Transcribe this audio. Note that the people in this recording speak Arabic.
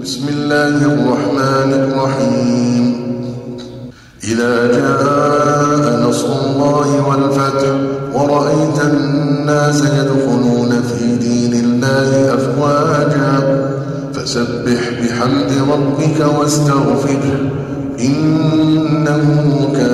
بسم الله الرحمن الرحيم إذا جاء نصر الله والفتح ورأيت الناس يدخلون في دين الله أفواجا فسبح بحمد ربك واستغفره إنه كان